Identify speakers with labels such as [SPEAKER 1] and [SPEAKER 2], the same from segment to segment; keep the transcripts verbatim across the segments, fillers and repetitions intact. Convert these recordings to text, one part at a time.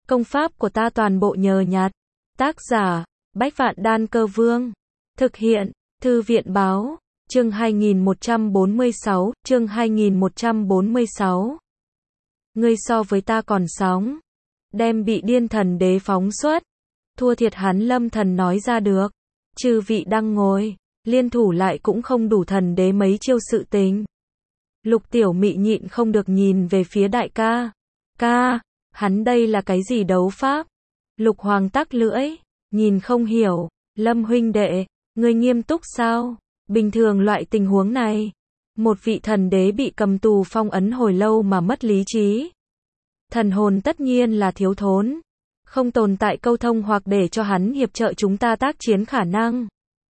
[SPEAKER 1] Công pháp của ta toàn bộ nhờ nhặt. Tác giả, Bách Vạn Đan Cơ Vương. Thực hiện, Thư viện Báo. Chương hai nghìn một trăm bốn mươi sáu, chương hai nghìn một trăm bốn mươi sáu. Ngươi so với ta còn sóng. Đem bị điên thần đế phóng xuất. Thua thiệt hắn Lâm Thần nói ra được. Chư vị đang ngồi, liên thủ lại cũng không đủ thần đế mấy chiêu sự tình. Lục Tiểu Mị nhịn không được nhìn về phía đại ca. Ca, hắn đây là cái gì đấu pháp? Lục Hoàng tắc lưỡi, nhìn không hiểu. Lâm huynh đệ, ngươi nghiêm túc sao? Bình thường loại tình huống này, một vị thần đế bị cầm tù phong ấn hồi lâu mà mất lý trí. Thần hồn tất nhiên là thiếu thốn, không tồn tại câu thông hoặc để cho hắn hiệp trợ chúng ta tác chiến khả năng.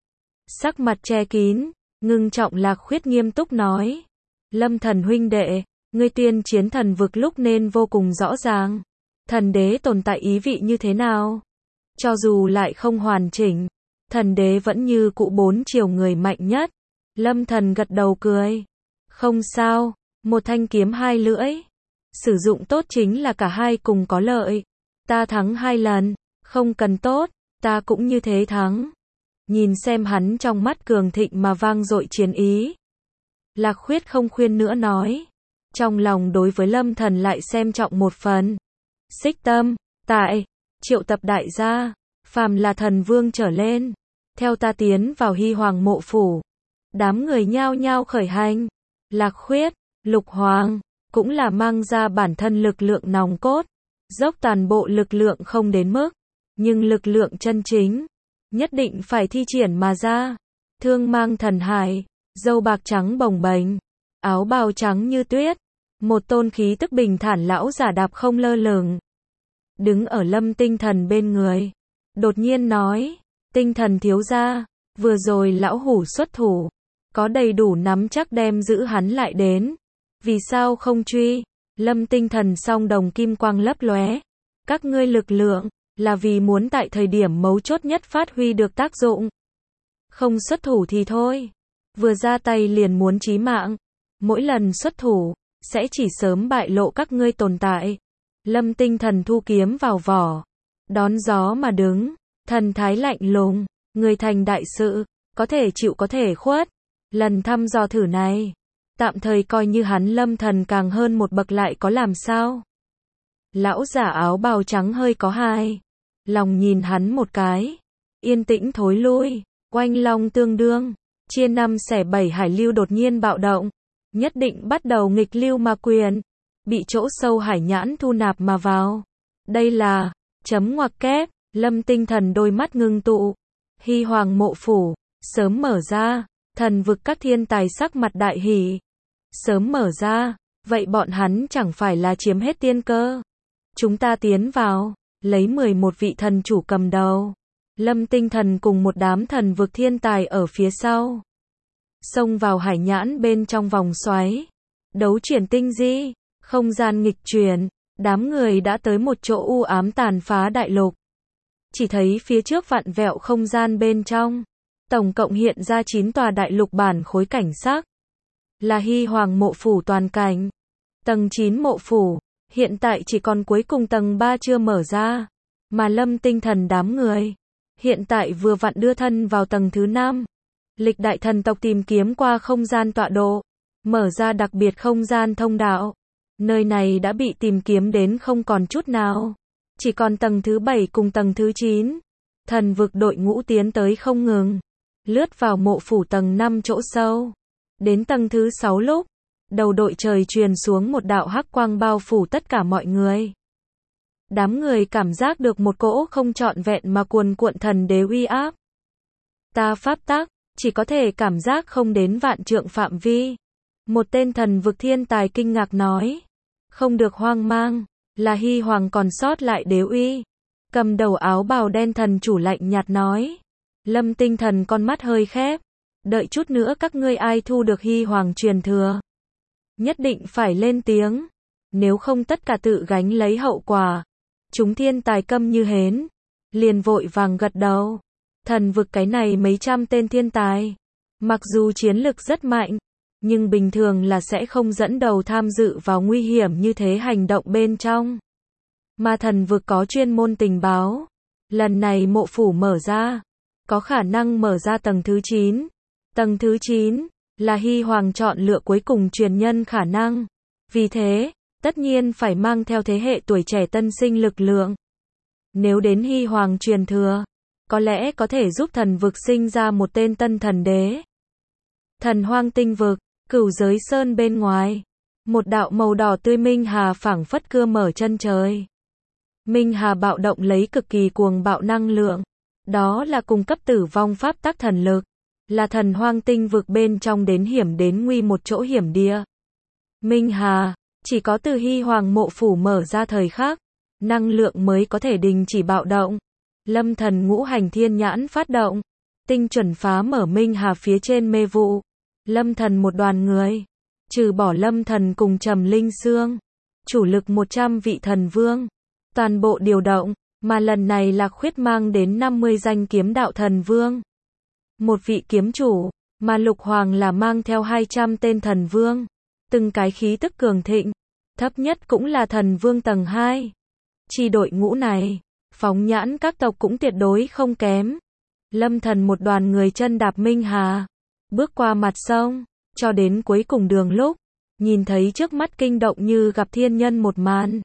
[SPEAKER 1] Sắc mặt che kín, ngưng trọng Lạc Khuyết nghiêm túc nói. Lâm Thần huynh đệ, ngươi tiên chiến thần vực lúc nên vô cùng rõ ràng. Thần đế tồn tại ý vị như thế nào? Cho dù lại không hoàn chỉnh, thần đế vẫn như cụ bốn chiều người mạnh nhất. Lâm Thần gật đầu cười. Không sao, một thanh kiếm hai lưỡi. Sử dụng tốt chính là cả hai cùng có lợi. Ta thắng hai lần, không cần tốt, ta cũng như thế thắng. Nhìn xem hắn trong mắt cường thịnh mà vang dội chiến ý. Lạc Khuyết không khuyên nữa nói. Trong lòng đối với Lâm Thần lại xem trọng một phần. Xích tâm, tại, triệu tập đại gia, phàm là thần vương trở lên. Theo ta tiến vào Hy Hoàng mộ phủ. Đám người nhao nhao khởi hành. Lạc Khuyết, Lục Hoàng, cũng là mang ra bản thân lực lượng nòng cốt. Dốc toàn bộ lực lượng không đến mức. Nhưng lực lượng chân chính, nhất định phải thi triển mà ra. Thương mang thần hải, râu bạc trắng bồng bềnh, áo bào trắng như tuyết. Một tôn khí tức bình thản lão giả đạp không lơ lửng. Đứng ở Lâm Tinh Thần bên người. Đột nhiên nói. Tinh Thần thiếu gia, vừa rồi lão hủ xuất thủ. Có đầy đủ nắm chắc đem giữ hắn lại đến. Vì sao không truy? Lâm Tinh Thần song đồng kim quang lấp lóe. Các ngươi lực lượng, là vì muốn tại thời điểm mấu chốt nhất phát huy được tác dụng. Không xuất thủ thì thôi. Vừa ra tay liền muốn chí mạng. Mỗi lần xuất thủ, sẽ chỉ sớm bại lộ các ngươi tồn tại. Lâm Tinh Thần thu kiếm vào vỏ. Đón gió mà đứng. Thần thái lạnh lùng. Người thành đại sự. Có thể chịu có thể khuất. Lần thăm dò thử này. Tạm thời coi như hắn Lâm Thần càng hơn một bậc lại có làm sao. Lão giả áo bào trắng hơi có hai. Lòng nhìn hắn một cái. Yên tĩnh thối lui. Oanh long tương đương. Chia năm xẻ bảy hải lưu đột nhiên bạo động. Nhất định bắt đầu nghịch lưu mà quyền. Bị chỗ sâu hải nhãn thu nạp mà vào. Đây là, chấm ngoặc kép, Lâm Tinh Thần đôi mắt ngưng tụ. Hy Hoàng mộ phủ, sớm mở ra, thần vực các thiên tài sắc mặt đại hỉ. Sớm mở ra, vậy bọn hắn chẳng phải là chiếm hết tiên cơ. Chúng ta tiến vào, lấy mười một vị thần chủ cầm đầu. Lâm Tinh Thần cùng một đám thần vực thiên tài ở phía sau. Xông vào hải nhãn bên trong vòng xoáy. Đấu chuyển tinh di, không gian nghịch chuyển. Đám người đã tới một chỗ u ám tàn phá đại lục. Chỉ thấy phía trước vặn vẹo không gian bên trong. Tổng cộng hiện ra chín tòa đại lục bản khối cảnh sắc. Là Hy Hoàng mộ phủ toàn cảnh. Tầng chín mộ phủ, hiện tại chỉ còn cuối cùng tầng ba chưa mở ra. Mà Lâm Tinh Thần đám người, hiện tại vừa vặn đưa thân vào tầng thứ năm. Lịch đại thần tộc tìm kiếm qua không gian tọa độ. Mở ra đặc biệt không gian thông đạo. Nơi này đã bị tìm kiếm đến không còn chút nào. Chỉ còn tầng thứ bảy cùng tầng thứ chín. Thần vực đội ngũ tiến tới không ngừng. Lướt vào mộ phủ tầng năm chỗ sâu. Đến tầng thứ sáu lúc. Đầu đội trời truyền xuống một đạo hắc quang bao phủ tất cả mọi người. Đám người cảm giác được một cỗ không trọn vẹn mà cuồn cuộn thần đế uy áp. Ta pháp tắc, chỉ có thể cảm giác không đến vạn trượng phạm vi. Một tên thần vực thiên tài kinh ngạc nói. Không được hoang mang, là Hy Hoàng còn sót lại đế uy. Cầm đầu áo bào đen thần chủ lạnh nhạt nói. Lâm Tinh Thần con mắt hơi khép. Đợi chút nữa các ngươi ai thu được Hy Hoàng truyền thừa. Nhất định phải lên tiếng. Nếu không tất cả tự gánh lấy hậu quả. Chúng thiên tài câm như hến. Liền vội vàng gật đầu. Thần vực cái này mấy trăm tên thiên tài. Mặc dù chiến lực rất mạnh. Nhưng bình thường là sẽ không dẫn đầu tham dự vào nguy hiểm như thế hành động bên trong. Mà thần vực có chuyên môn tình báo. Lần này mộ phủ mở ra, có khả năng mở ra tầng thứ chín. Tầng thứ chín là Hy Hoàng chọn lựa cuối cùng truyền nhân khả năng. Vì thế, tất nhiên phải mang theo thế hệ tuổi trẻ tân sinh lực lượng. Nếu đến Hy Hoàng truyền thừa, có lẽ có thể giúp thần vực sinh ra một tên tân thần đế. Thần hoang tinh vực, Cửu Giới Sơn bên ngoài, một đạo màu đỏ tươi minh hà phảng phất cưa mở chân trời. Minh hà bạo động lấy cực kỳ cuồng bạo năng lượng. Đó là cung cấp tử vong pháp tắc thần lực. Là thần hoang tinh vực bên trong đến hiểm đến nguy một chỗ hiểm địa. Minh hà, chỉ có từ Hy Hoàng mộ phủ mở ra thời khắc, năng lượng mới có thể đình chỉ bạo động. Lâm thần ngũ hành thiên nhãn phát động, tinh chuẩn phá mở minh hà phía trên mê vụ. Lâm thần một đoàn người, trừ bỏ lâm thần cùng Trầm Linh Sương, chủ lực một trăm vị thần vương, toàn bộ điều động, mà lần này Lạc Khuyết mang đến năm mươi danh kiếm đạo thần vương. Một vị kiếm chủ, mà Lục Hoàng là mang theo hai trăm tên thần vương, từng cái khí tức cường thịnh, thấp nhất cũng là thần vương tầng hai. Chi đội ngũ này, phóng nhãn các tộc cũng tuyệt đối không kém. Lâm thần một đoàn người chân đạp minh hà, bước qua mặt sông, cho đến cuối cùng đường lúc, nhìn thấy trước mắt kinh động như gặp thiên nhân một màn.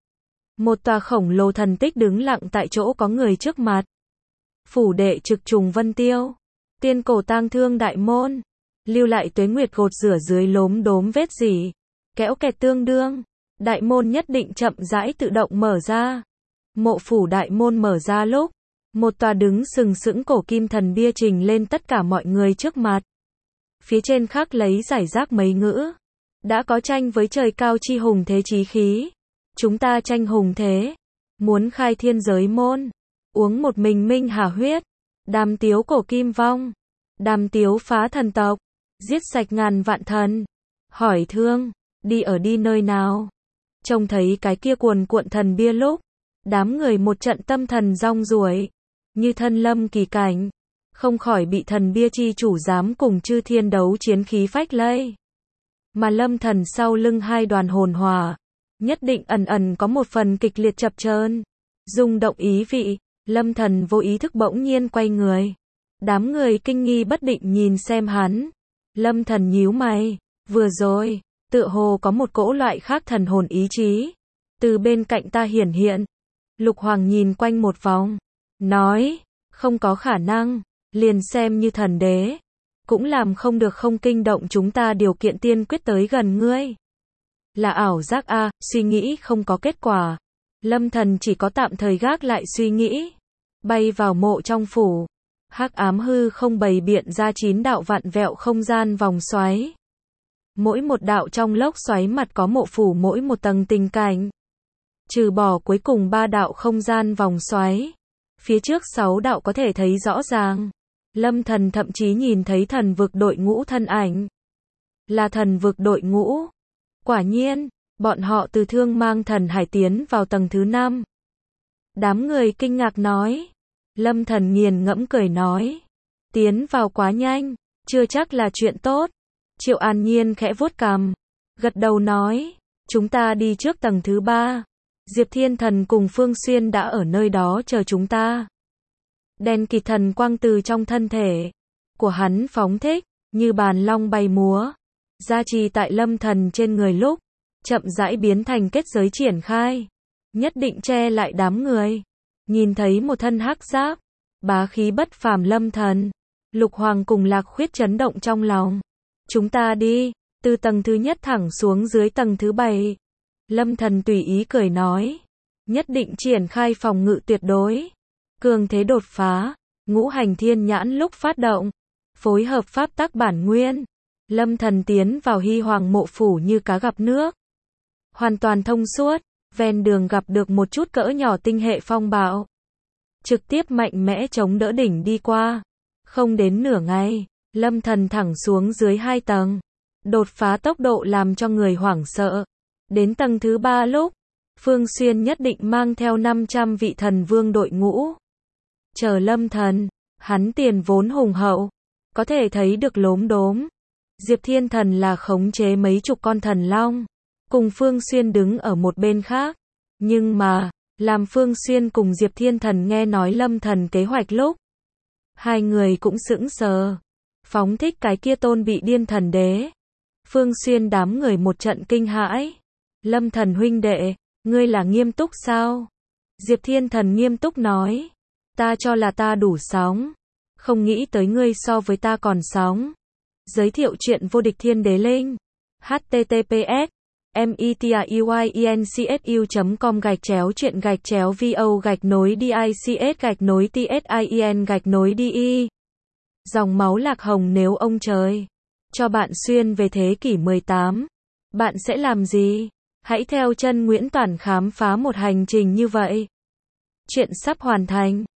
[SPEAKER 1] Một tòa khổng lồ thần tích đứng lặng tại chỗ có người trước mặt. Phủ đệ trực trùng vân tiêu, tiên cổ tang thương đại môn, lưu lại tuế nguyệt gột rửa dưới lốm đốm vết rỉ, kéo kẹt tương đương, đại môn nhất định chậm rãi tự động mở ra. Mộ phủ đại môn mở ra lúc, một tòa đứng sừng sững cổ kim thần bia trình lên tất cả mọi người trước mặt. Phía trên khắc lấy giải rác mấy ngữ, đã có tranh với trời cao chi hùng thế chí khí. Chúng ta tranh hùng thế, muốn khai thiên giới môn, uống một mình minh hà huyết, đàm tiếu cổ kim vong, đàm tiếu phá thần tộc, giết sạch ngàn vạn thần. Hỏi thương, đi ở đi nơi nào? Trông thấy cái kia cuồn cuộn thần bia lúc, đám người một trận tâm thần rong ruổi, như thân lâm kỳ cảnh, không khỏi bị thần bia chi chủ dám cùng chư thiên đấu chiến khí phách lây. Mà lâm thần sau lưng hai đoàn hồn hỏa, nhất định ẩn ẩn có một phần kịch liệt chập chờn, rung động ý vị. Lâm thần vô ý thức bỗng nhiên quay người. Đám người kinh nghi bất định nhìn xem hắn. Lâm thần nhíu mày, vừa rồi, tựa hồ có một cỗ loại khác thần hồn ý chí từ bên cạnh ta hiển hiện. Lục Hoàng nhìn quanh một vòng, nói, không có khả năng, liền xem như thần đế, cũng làm không được không kinh động chúng ta điều kiện tiên quyết tới gần ngươi. Là ảo giác a, suy nghĩ không có kết quả. Lâm thần chỉ có tạm thời gác lại suy nghĩ, bay vào mộ trong phủ. Hắc ám hư không bày biện ra chín đạo vạn vẹo không gian vòng xoáy. Mỗi một đạo trong lốc xoáy mặt có mộ phủ mỗi một tầng tình cảnh. Trừ bỏ cuối cùng ba đạo không gian vòng xoáy, phía trước sáu đạo có thể thấy rõ ràng. Lâm thần thậm chí nhìn thấy thần vực đội ngũ thân ảnh. Là thần vực đội ngũ. Quả nhiên, bọn họ từ Thương Mang Thần Hải tiến vào tầng thứ năm. Đám người kinh ngạc nói. Lâm thần nghiền ngẫm cười nói. Tiến vào quá nhanh, chưa chắc là chuyện tốt. Triệu An Nhiên khẽ vuốt cằm, gật đầu nói. Chúng ta đi trước tầng thứ ba. Diệp Thiên Thần cùng Phương Xuyên đã ở nơi đó chờ chúng ta. Đèn kịt thần quang từ trong thân thể của hắn phóng thích, như bàn long bay múa, gia trì tại lâm thần trên người lúc, chậm rãi biến thành kết giới triển khai, nhất định che lại đám người. Nhìn thấy một thân hắc giáp, bá khí bất phàm lâm thần, Lục Hoàng cùng Lạc Khuyết chấn động trong lòng. Chúng ta đi, từ tầng thứ nhất thẳng xuống dưới tầng thứ bảy. Lâm thần tùy ý cười nói, nhất định triển khai phòng ngự tuyệt đối. Cường thế đột phá, ngũ hành thiên nhãn lúc phát động, phối hợp pháp tắc bản nguyên. Lâm thần tiến vào Hy Hoàng mộ phủ như cá gặp nước. Hoàn toàn thông suốt, ven đường gặp được một chút cỡ nhỏ tinh hệ phong bạo. Trực tiếp mạnh mẽ chống đỡ đỉnh đi qua. Không đến nửa ngày, lâm thần thẳng xuống dưới hai tầng. Đột phá tốc độ làm cho người hoảng sợ. Đến tầng thứ ba lúc, Phương Xuyên nhất định mang theo năm trăm vị thần vương đội ngũ. Chờ lâm thần, hắn tiền vốn hùng hậu, có thể thấy được lốm đốm. Diệp Thiên Thần là khống chế mấy chục con thần long, cùng Phương Xuyên đứng ở một bên khác. Nhưng mà, Làm Phương Xuyên cùng Diệp Thiên Thần nghe nói Lâm Thần kế hoạch lúc, hai người cũng sững sờ. Phóng thích cái kia tôn bị điên thần đế. Phương Xuyên đám người một trận kinh hãi. Lâm Thần huynh đệ, ngươi là nghiêm túc sao? Diệp Thiên Thần nghiêm túc nói. Ta cho là ta đủ sóng. Không nghĩ tới ngươi so với ta còn sóng. Giới thiệu chuyện vô địch thiên đế linh. https metiencsu chấm com gạch chéo chuyện gạch chéo vo gạch nối dics gạch nối tsin gạch nối di. Dòng máu lạc hồng nếu ông trời cho bạn xuyên về thế kỷ mười tám, bạn sẽ làm gì? Hãy theo chân Nguyễn Toản khám phá một hành trình như vậy. Chuyện sắp hoàn thành.